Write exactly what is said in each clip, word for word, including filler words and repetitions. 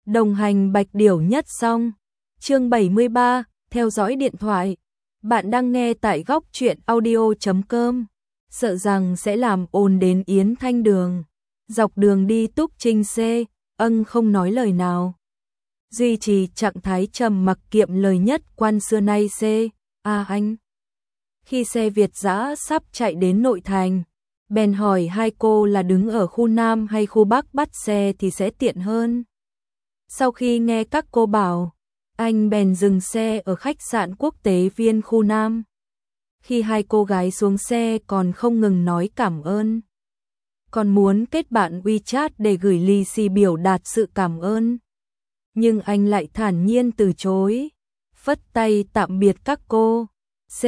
Đồng hành Bạch Điểu nhất xong. Chương bảy mươi ba, theo dõi điện thoại. Bạn đang nghe tại góc truyện audio chấm com. Sợ rằng sẽ làm ồn đến Yến Thanh Đường. Dọc đường đi Túc Trinh C, ân không nói lời nào. Duy trì trạng thái trầm mặc kiệm lời nhất quan xưa nay C. À anh. Khi xe Việt dã sắp chạy đến nội thành, bèn hỏi hai cô là đứng ở khu Nam hay khu Bắc bắt xe thì sẽ tiện hơn. Sau khi nghe các cô bảo, anh bèn dừng xe ở khách sạn Quốc tế Viên khu Nam. Khi hai cô gái xuống xe còn không ngừng nói cảm ơn. Còn muốn kết bạn WeChat để gửi lì xì biểu đạt sự cảm ơn. Nhưng anh lại thản nhiên từ chối, phất tay tạm biệt các cô. C.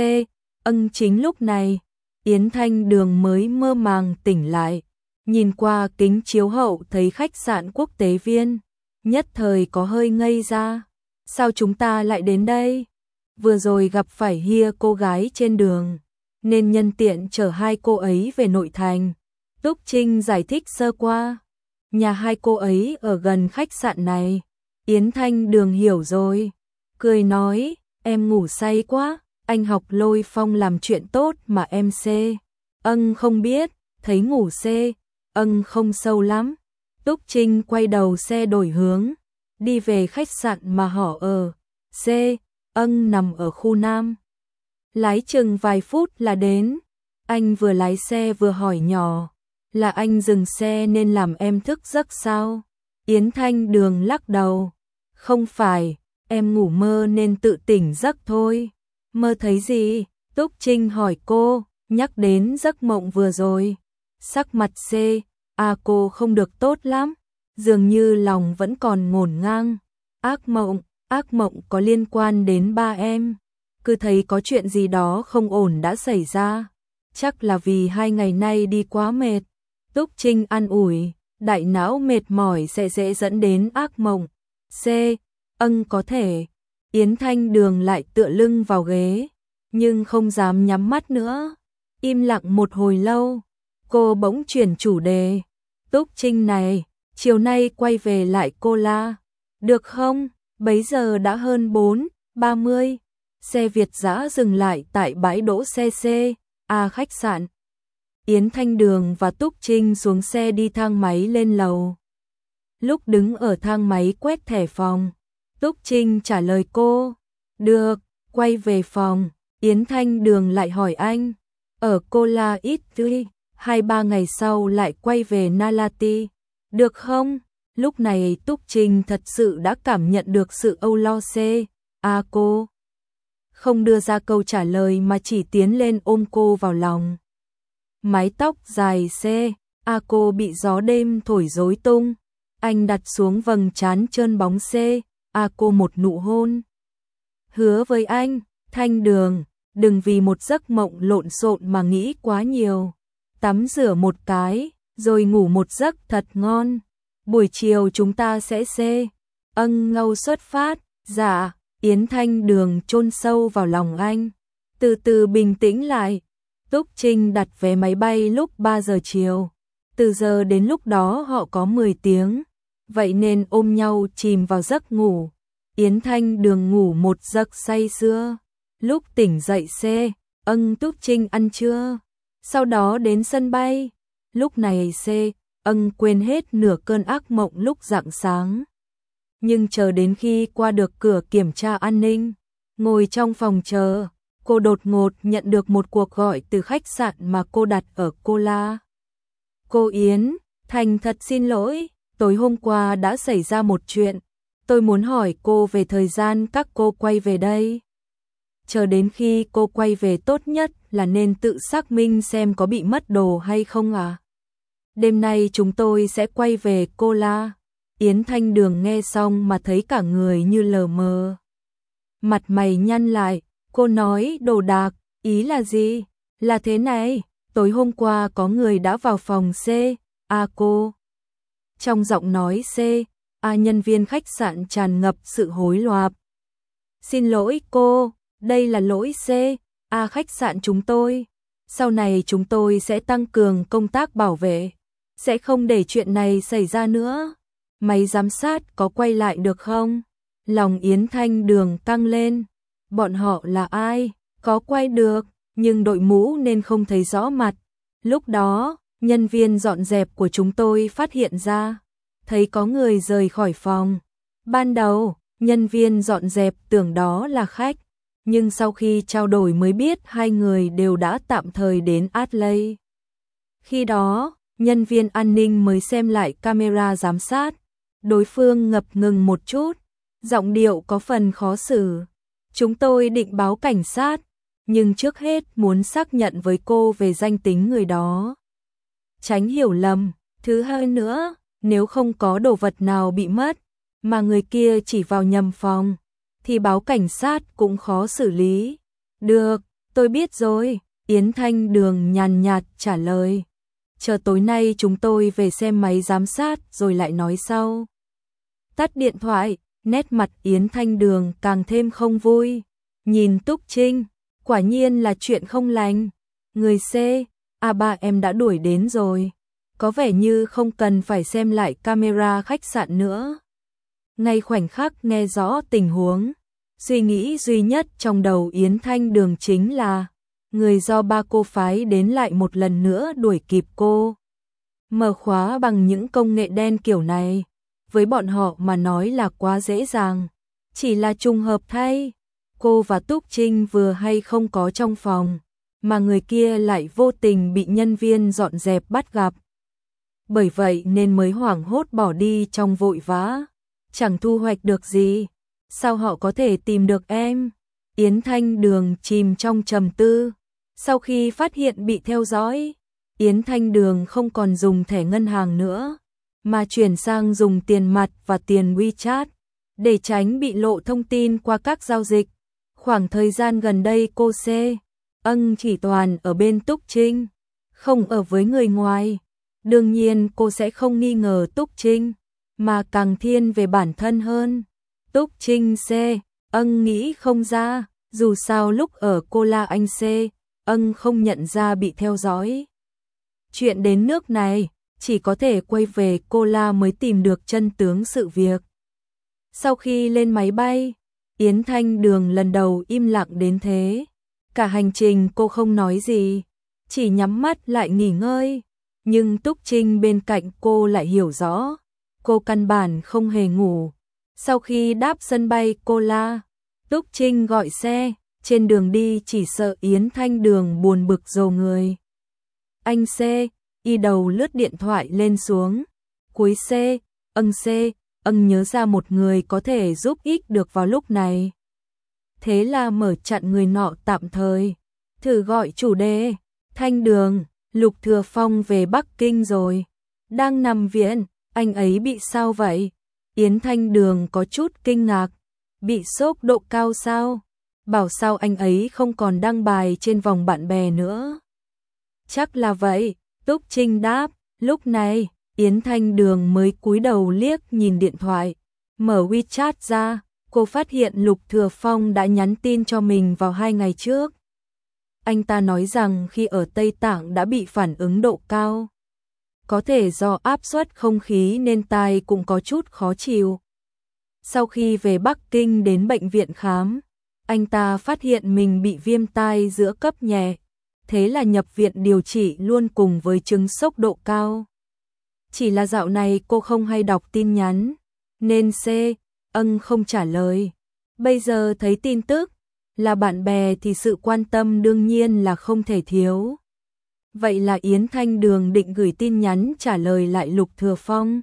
Ân chính lúc này, Yến Thanh Đường mới mơ màng tỉnh lại, nhìn qua kính chiếu hậu thấy khách sạn Quốc tế Viên, nhất thời có hơi ngây ra. Sao chúng ta lại đến đây? Vừa rồi gặp phải hia cô gái trên đường, nên nhân tiện chở hai cô ấy về nội thành. Túc Trinh giải thích sơ qua. Nhà hai cô ấy ở gần khách sạn này. Yến Thanh Đường hiểu rồi, cười nói, em ngủ say quá, anh học Lôi Phong làm chuyện tốt mà em C. Ân không biết, thấy ngủ C. Ân không sâu lắm. Túc Trinh quay đầu xe đổi hướng, đi về khách sạn mà họ ở. C. Ân nằm ở khu Nam. Lái chừng vài phút là đến. Anh vừa lái xe vừa hỏi nhỏ, là anh dừng xe nên làm em thức giấc sao? Yến Thanh Đường lắc đầu, không phải, em ngủ mơ nên tự tỉnh giấc thôi. Mơ thấy gì? Túc Trinh hỏi cô, nhắc đến giấc mộng vừa rồi. Sắc mặt C. À cô không được tốt lắm, dường như lòng vẫn còn ngổn ngang. Ác mộng, ác mộng có liên quan đến ba em. Cứ thấy có chuyện gì đó không ổn đã xảy ra. Chắc là vì hai ngày nay đi quá mệt. Túc Trinh an ủi, đại não mệt mỏi sẽ dễ dẫn đến ác mộng. C. Ân có thể. Yến Thanh Đường lại tựa lưng vào ghế, nhưng không dám nhắm mắt nữa. Im lặng một hồi lâu, cô bỗng chuyển chủ đề. Túc Trinh này, chiều nay quay về lại cô la, được không? Bấy giờ đã hơn bốn, ba mươi. Xe Việt dã dừng lại tại bãi đỗ xe C. A khách sạn. Yến Thanh Đường và Túc Trinh xuống xe đi thang máy lên lầu. Lúc đứng ở thang máy quét thẻ phòng, Túc Trinh trả lời cô, được, quay về phòng. Yến Thanh Đường lại hỏi anh, ở Kola ít tươi, hai ba ngày sau lại quay về Nalati, được không? Lúc này Túc Trinh thật sự đã cảm nhận được sự âu lo C. À cô không đưa ra câu trả lời mà chỉ tiến lên ôm cô vào lòng. Mái tóc dài C. À cô bị gió đêm thổi rối tung. Anh đặt xuống vầng trán trơn bóng C. À cô một nụ hôn. Hứa với anh, Thanh Đường, đừng vì một giấc mộng lộn xộn mà nghĩ quá nhiều. Tắm rửa một cái, rồi ngủ một giấc thật ngon. Buổi chiều chúng ta sẽ C. Ân ngâu xuất phát. Dạ. Yến Thanh Đường chôn sâu vào lòng anh, từ từ bình tĩnh lại. Túc Trinh đặt vé máy bay lúc ba giờ chiều. Từ giờ đến lúc đó họ có mười tiếng. Vậy nên ôm nhau chìm vào giấc ngủ. Yến Thanh Đường ngủ một giấc say sưa. Lúc tỉnh dậy C. Ân Túc Trinh ăn trưa. Sau đó đến sân bay. Lúc này C. Ân quên hết nửa cơn ác mộng lúc rạng sáng. Nhưng chờ đến khi qua được cửa kiểm tra an ninh, ngồi trong phòng chờ, cô đột ngột nhận được một cuộc gọi từ khách sạn mà cô đặt ở Kola. Cô Yến, thành thật xin lỗi, tối hôm qua đã xảy ra một chuyện. Tôi muốn hỏi cô về thời gian các cô quay về đây. Chờ đến khi cô quay về tốt nhất là nên tự xác minh xem có bị mất đồ hay không à. Đêm nay chúng tôi sẽ quay về Kola. Yến Thanh Đường nghe xong mà thấy cả người như lờ mờ. Mặt mày nhăn lại, cô nói đồ đạc, ý là gì? Là thế này, tối hôm qua có người đã vào phòng C. A cô. Trong giọng nói C. A nhân viên khách sạn tràn ngập sự hối loạp. Xin lỗi cô, đây là lỗi C. A khách sạn chúng tôi. Sau này chúng tôi sẽ tăng cường công tác bảo vệ, sẽ không để chuyện này xảy ra nữa. máy giám sát có quay lại được không? Lòng Yến Thanh Đường căng lên. Bọn họ là ai? Có quay được, nhưng đội mũ nên không thấy rõ mặt. Lúc đó, nhân viên dọn dẹp của chúng tôi phát hiện ra, thấy có người rời khỏi phòng. Ban đầu, nhân viên dọn dẹp tưởng đó là khách, nhưng sau khi trao đổi mới biết hai người đều đã tạm thời đến Adelaide. Khi đó, nhân viên an ninh mới xem lại camera giám sát. Đối phương ngập ngừng một chút, giọng điệu có phần khó xử. Chúng tôi định báo cảnh sát, nhưng trước hết muốn xác nhận với cô về danh tính người đó. Tránh hiểu lầm, thứ hai nữa, nếu không có đồ vật nào bị mất, mà người kia chỉ vào nhầm phòng, thì báo cảnh sát cũng khó xử lý. Được, tôi biết rồi, Yến Thanh Đường nhàn nhạt trả lời. Chờ tối nay chúng tôi về xem máy giám sát rồi lại nói sau. Tắt điện thoại, nét mặt Yến Thanh Đường càng thêm không vui. Nhìn Túc Trinh, quả nhiên là chuyện không lành. Người C, a ba em đã đuổi đến rồi. Có vẻ như không cần phải xem lại camera khách sạn nữa. Ngay khoảnh khắc nghe rõ tình huống, suy nghĩ duy nhất trong đầu Yến Thanh Đường chính là người do ba cô phái đến lại một lần nữa đuổi kịp cô. Mở khóa bằng những công nghệ đen kiểu này, với bọn họ mà nói là quá dễ dàng. Chỉ là trùng hợp thay, cô và Túc Trinh vừa hay không có trong phòng, mà người kia lại vô tình bị nhân viên dọn dẹp bắt gặp. Bởi vậy nên mới hoảng hốt bỏ đi trong vội vã. Chẳng thu hoạch được gì. Sao họ có thể tìm được em? Yến Thanh Đường chìm trong trầm tư. Sau khi phát hiện bị theo dõi, Yến Thanh Đường không còn dùng thẻ ngân hàng nữa, mà chuyển sang dùng tiền mặt và tiền WeChat, để tránh bị lộ thông tin qua các giao dịch. Khoảng thời gian gần đây cô C, ân chỉ toàn ở bên Túc Trinh, không ở với người ngoài. Đương nhiên cô sẽ không nghi ngờ Túc Trinh, mà càng thiên về bản thân hơn. Túc Trinh C, ân nghĩ không ra, dù sao lúc ở cô La Anh C, ân không nhận ra bị theo dõi. Chuyện đến nước này, chỉ có thể quay về cô La mới tìm được chân tướng sự việc. Sau khi lên máy bay, Yến Thanh Đường lần đầu im lặng đến thế. Cả hành trình cô không nói gì, chỉ nhắm mắt lại nghỉ ngơi. Nhưng Túc Trinh bên cạnh cô lại hiểu rõ, cô căn bản không hề ngủ. Sau khi đáp sân bay cô La, Túc Trinh gọi xe, trên đường đi chỉ sợ Yến Thanh Đường buồn bực rầu người. Anh C, y đầu lướt điện thoại lên xuống. Cuối C, ân C, ân nhớ ra một người có thể giúp ích được vào lúc này. Thế là mở chặn người nọ tạm thời, thử gọi chủ đề. Thanh Đường, Lục Thừa Phong về Bắc Kinh rồi, đang nằm viện, anh ấy bị sao vậy? Yến Thanh Đường có chút kinh ngạc, bị sốt độ cao sao? Bảo sao anh ấy không còn đăng bài trên vòng bạn bè nữa. Chắc là vậy, Túc Trinh đáp. Lúc này, Yến Thanh Đường mới cúi đầu liếc nhìn điện thoại, mở WeChat ra, cô phát hiện Lục Thừa Phong đã nhắn tin cho mình vào hai ngày trước. Anh ta nói rằng khi ở Tây Tạng đã bị phản ứng độ cao. Có thể do áp suất không khí nên tai cũng có chút khó chịu. Sau khi về Bắc Kinh đến bệnh viện khám, anh ta phát hiện mình bị viêm tai giữa cấp nhẹ. Thế là nhập viện điều trị luôn cùng với chứng sốc độ cao. Chỉ là dạo này cô không hay đọc tin nhắn, nên C, ân không trả lời. Bây giờ thấy tin tức là bạn bè thì sự quan tâm đương nhiên là không thể thiếu. Vậy là Yến Thanh Đường định gửi tin nhắn trả lời lại Lục Thừa Phong.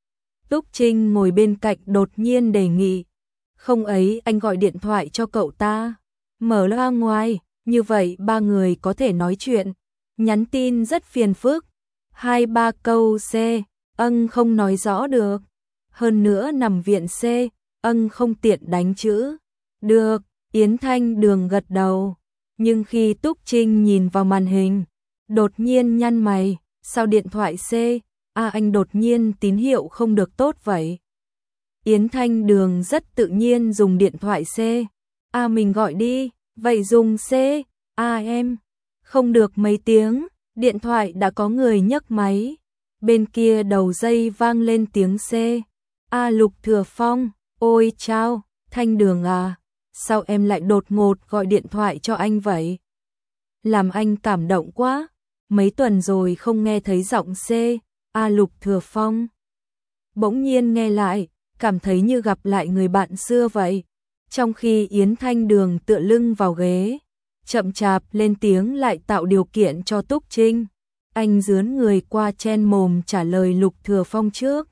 Túc Trinh ngồi bên cạnh đột nhiên đề nghị. Không ấy anh gọi điện thoại cho cậu ta. Mở loa ngoài, như vậy ba người có thể nói chuyện. Nhắn tin rất phiền phức. Hai ba câu C, ân không nói rõ được. Hơn nữa nằm viện C, ân không tiện đánh chữ. Được, Yến Thanh Đường gật đầu. Nhưng khi Túc Trinh nhìn vào màn hình, đột nhiên nhăn mày. Sao điện thoại C, à anh đột nhiên tín hiệu không được tốt vậy? Yến Thanh Đường rất tự nhiên dùng điện thoại C. À mình gọi đi, vậy dùng C, à em. Không được mấy tiếng, điện thoại đã có người nhấc máy. Bên kia đầu dây vang lên tiếng C. A Lục Thừa Phong, ôi chao, Thanh Đường à, sao em lại đột ngột gọi điện thoại cho anh vậy? Làm anh cảm động quá, mấy tuần rồi không nghe thấy giọng C, A Lục Thừa Phong. Bỗng nhiên nghe lại, cảm thấy như gặp lại người bạn xưa vậy. Trong khi Yến Thanh Đường tựa lưng vào ghế, chậm chạp lên tiếng lại tạo điều kiện cho Túc Trinh. Anh dướn người qua chen mồm trả lời Lục Thừa Phong trước.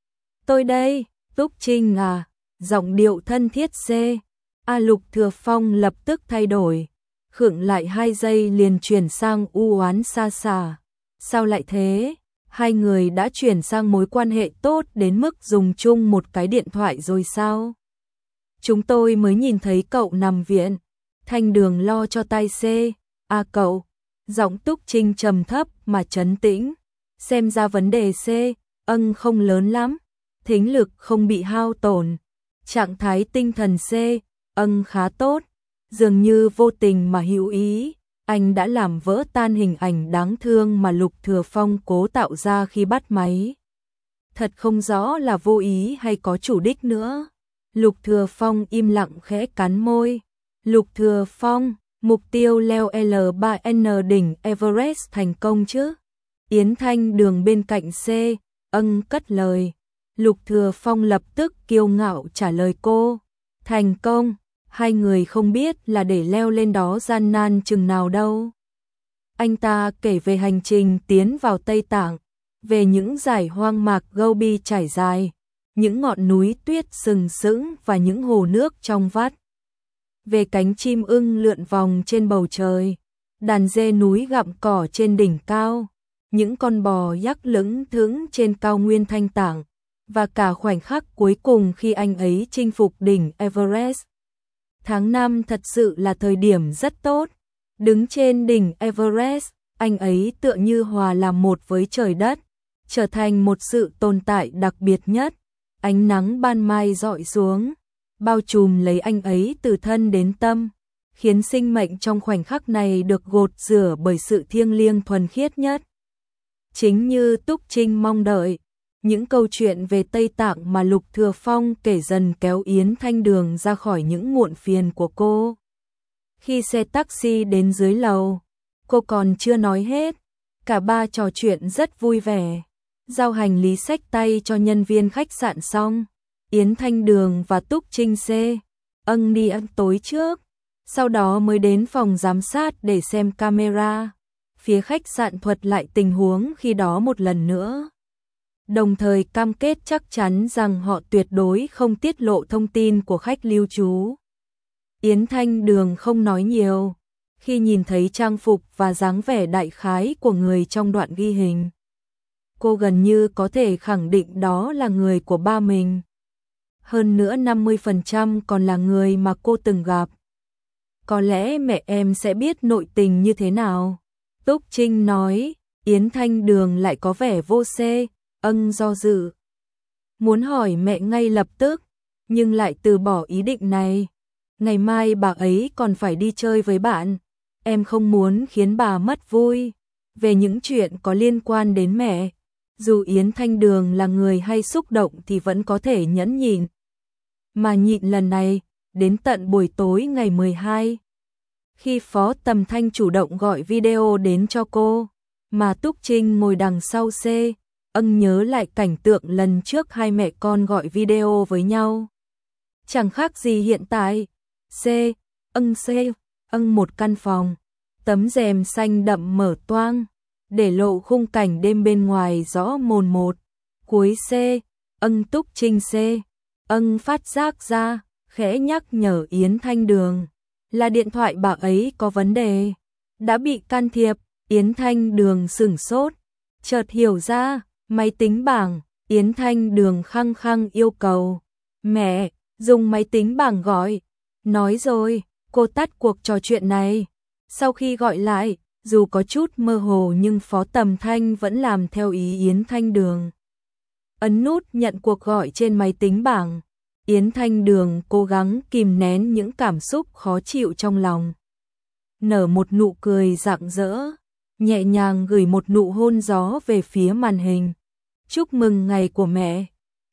Tôi đây, Túc Trinh à, giọng điệu thân thiết C. A Lục Thừa Phong lập tức thay đổi, khựng lại hai giây liền chuyển sang u oán xa xả. Sao lại thế? Hai người đã chuyển sang mối quan hệ tốt đến mức dùng chung một cái điện thoại rồi sao? Chúng tôi mới nhìn thấy cậu nằm viện. Thanh Đường lo cho tay C. À cậu, giọng Túc Trinh trầm thấp mà trấn tĩnh. Xem ra vấn đề C, âng không lớn lắm, thính lực không bị hao tổn. Trạng thái tinh thần C, âng khá tốt, dường như vô tình mà hữu ý. Anh đã làm vỡ tan hình ảnh đáng thương mà Lục Thừa Phong cố tạo ra khi bắt máy. Thật không rõ là vô ý hay có chủ đích nữa. Lục Thừa Phong im lặng khẽ cắn môi. Lục Thừa Phong, mục tiêu leo L ba N đỉnh Everest thành công chứ? Yến Thanh Đường bên cạnh C, âng cất lời. Lục Thừa Phong lập tức kiêu ngạo trả lời cô. Thành công. Hai người không biết là để leo lên đó gian nan chừng nào đâu. Anh ta kể về hành trình tiến vào Tây Tạng, về những dải hoang mạc Gobi trải dài, những ngọn núi tuyết sừng sững và những hồ nước trong vắt. Về cánh chim ưng lượn vòng trên bầu trời, đàn dê núi gặm cỏ trên đỉnh cao, những con bò dắt lững thững trên cao nguyên Thanh Tạng, và cả khoảnh khắc cuối cùng khi anh ấy chinh phục đỉnh Everest. Tháng năm thật sự là thời điểm rất tốt. Đứng trên đỉnh Everest, anh ấy tựa như hòa làm một với trời đất, trở thành một sự tồn tại đặc biệt nhất. Ánh nắng ban mai rọi xuống, bao trùm lấy anh ấy từ thân đến tâm, khiến sinh mệnh trong khoảnh khắc này được gột rửa bởi sự thiêng liêng thuần khiết nhất. Chính như Túc Trinh mong đợi, những câu chuyện về Tây Tạng mà Lục Thừa Phong kể dần kéo Yến Thanh Đường ra khỏi những muộn phiền của cô. Khi xe taxi đến dưới lầu, cô còn chưa nói hết, cả ba trò chuyện rất vui vẻ. Giao hành lý xách tay cho nhân viên khách sạn xong, Yến Thanh Đường và Túc Trinh C. âng đi ăn tối trước, sau đó mới đến phòng giám sát để xem camera. Phía khách sạn thuật lại tình huống khi đó một lần nữa, đồng thời cam kết chắc chắn rằng họ tuyệt đối không tiết lộ thông tin của khách lưu trú. Yến Thanh Đường không nói nhiều, khi nhìn thấy trang phục và dáng vẻ đại khái của người trong đoạn ghi hình. Cô gần như có thể khẳng định đó là người của ba mình. Hơn nữa năm mươi phần trăm còn là người mà cô từng gặp. Có lẽ mẹ em sẽ biết nội tình như thế nào. Túc Trinh nói. Yến Thanh Đường lại có vẻ vô xê, âng do dự. Muốn hỏi mẹ ngay lập tức, nhưng lại từ bỏ ý định này. Ngày mai bà ấy còn phải đi chơi với bạn. Em không muốn khiến bà mất vui. Về những chuyện có liên quan đến mẹ, dù Yến Thanh Đường là người hay xúc động thì vẫn có thể nhẫn nhịn. Mà nhịn lần này, đến tận buổi tối ngày mười hai. Khi Phó Tầm Thanh chủ động gọi video đến cho cô, mà Túc Trinh ngồi đằng sau C, âng nhớ lại cảnh tượng lần trước hai mẹ con gọi video với nhau. Chẳng khác gì hiện tại. C, âng C, âng một căn phòng, tấm rèm xanh đậm mở toang, để lộ khung cảnh đêm bên ngoài rõ mồn một. Cuối C, âng Túc Trinh C, âng phát giác ra, khẽ nhắc nhở Yến Thanh Đường, là điện thoại bà ấy có vấn đề, đã bị can thiệp. Yến Thanh Đường sửng sốt, chợt hiểu ra, máy tính bảng. Yến Thanh Đường khăng khăng yêu cầu, mẹ, dùng máy tính bảng gọi. Nói rồi, cô tắt cuộc trò chuyện này. Sau khi gọi lại, dù có chút mơ hồ nhưng Phó Tầm Thanh vẫn làm theo ý Yến Thanh Đường. Ấn nút nhận cuộc gọi trên máy tính bảng. Yến Thanh Đường cố gắng kìm nén những cảm xúc khó chịu trong lòng. Nở một nụ cười rạng rỡ, nhẹ nhàng gửi một nụ hôn gió về phía màn hình. Chúc mừng ngày của mẹ.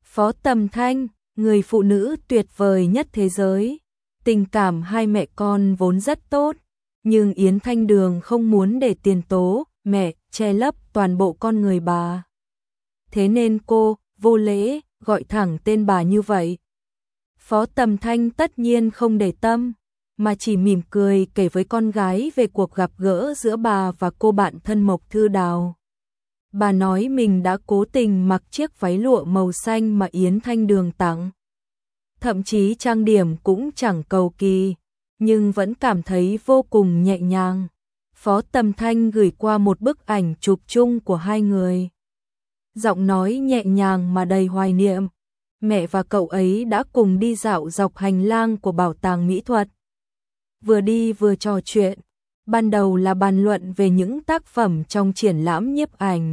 Phó Tầm Thanh, người phụ nữ tuyệt vời nhất thế giới. Tình cảm hai mẹ con vốn rất tốt, nhưng Yến Thanh Đường không muốn để tiền tố, mẹ, che lấp toàn bộ con người bà. Thế nên cô, vô lễ, gọi thẳng tên bà như vậy. Phó Tầm Thanh tất nhiên không để tâm, mà chỉ mỉm cười kể với con gái về cuộc gặp gỡ giữa bà và cô bạn thân Mộc Thư Đào. Bà nói mình đã cố tình mặc chiếc váy lụa màu xanh mà Yến Thanh Đường tặng. Thậm chí trang điểm cũng chẳng cầu kỳ, nhưng vẫn cảm thấy vô cùng nhẹ nhàng. Phó Tầm Thanh gửi qua một bức ảnh chụp chung của hai người. Giọng nói nhẹ nhàng mà đầy hoài niệm. Mẹ và cậu ấy đã cùng đi dạo dọc hành lang của bảo tàng mỹ thuật. Vừa đi vừa trò chuyện. Ban đầu là bàn luận về những tác phẩm trong triển lãm nhiếp ảnh.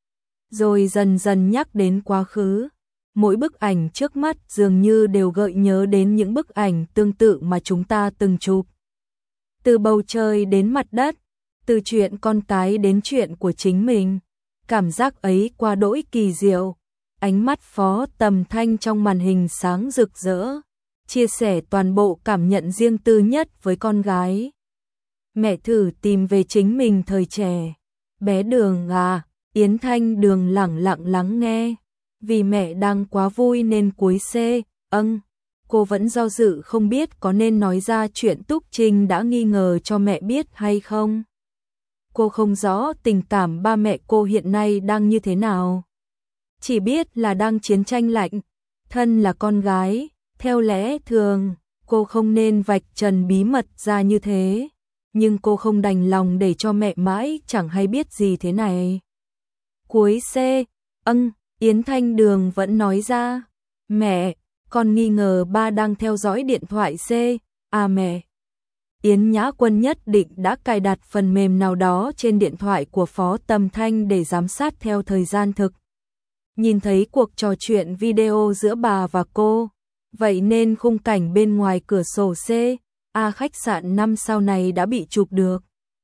Rồi dần dần nhắc đến quá khứ. Mỗi bức ảnh trước mắt dường như đều gợi nhớ đến những bức ảnh tương tự mà chúng ta từng chụp. Từ bầu trời đến mặt đất, từ chuyện con cái đến chuyện của chính mình. Cảm giác ấy quá đỗi kỳ diệu. Ánh mắt Phó Tầm Thanh trong màn hình sáng rực rỡ, chia sẻ toàn bộ cảm nhận riêng tư nhất với con gái. Mẹ thử tìm về chính mình thời trẻ. Bé Đường à, Yến Thanh Đường lẳng lặng lắng nghe. Vì mẹ đang quá vui nên cúi C, âng. Cô vẫn do dự không biết có nên nói ra chuyện Túc Trinh đã nghi ngờ cho mẹ biết hay không. Cô không rõ tình cảm ba mẹ cô hiện nay đang như thế nào. Chỉ biết là đang chiến tranh lạnh. Thân là con gái, theo lẽ thường, cô không nên vạch trần bí mật ra như thế. Nhưng cô không đành lòng để cho mẹ mãi chẳng hay biết gì thế này. Cuối C, âng, Yến Thanh Đường vẫn nói ra. Mẹ, con nghi ngờ ba đang theo dõi điện thoại C. À mẹ. Yến Nhã Quân nhất định đã cài đặt phần mềm nào đó trên điện thoại của Phó Tầm Thanh để giám sát theo thời gian thực. Nhìn thấy cuộc trò chuyện video giữa bà và cô, vậy nên khung cảnh bên ngoài cửa sổ C, A khách sạn năm sao này đã bị chụp được.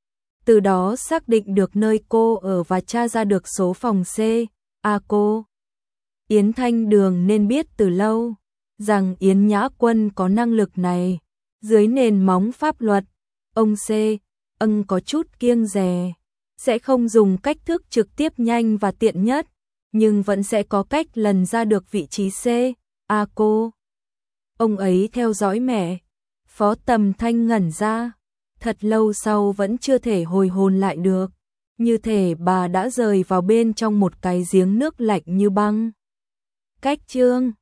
Từ đó xác định được nơi cô ở và tra ra được số phòng C, A cô. Yến Thanh Đường nên biết từ lâu rằng Yến Nhã Quân có năng lực này. Dưới nền móng pháp luật, ông C, ân có chút kiêng dè, sẽ không dùng cách thức trực tiếp nhanh và tiện nhất, nhưng vẫn sẽ có cách lần ra được vị trí C, A cô. Ông ấy theo dõi mẹ. Phó Tầm Thanh ngẩn ra, thật lâu sau vẫn chưa thể hồi hồn lại được, như thể bà đã rời vào bên trong một cái giếng nước lạnh như băng. Cách chương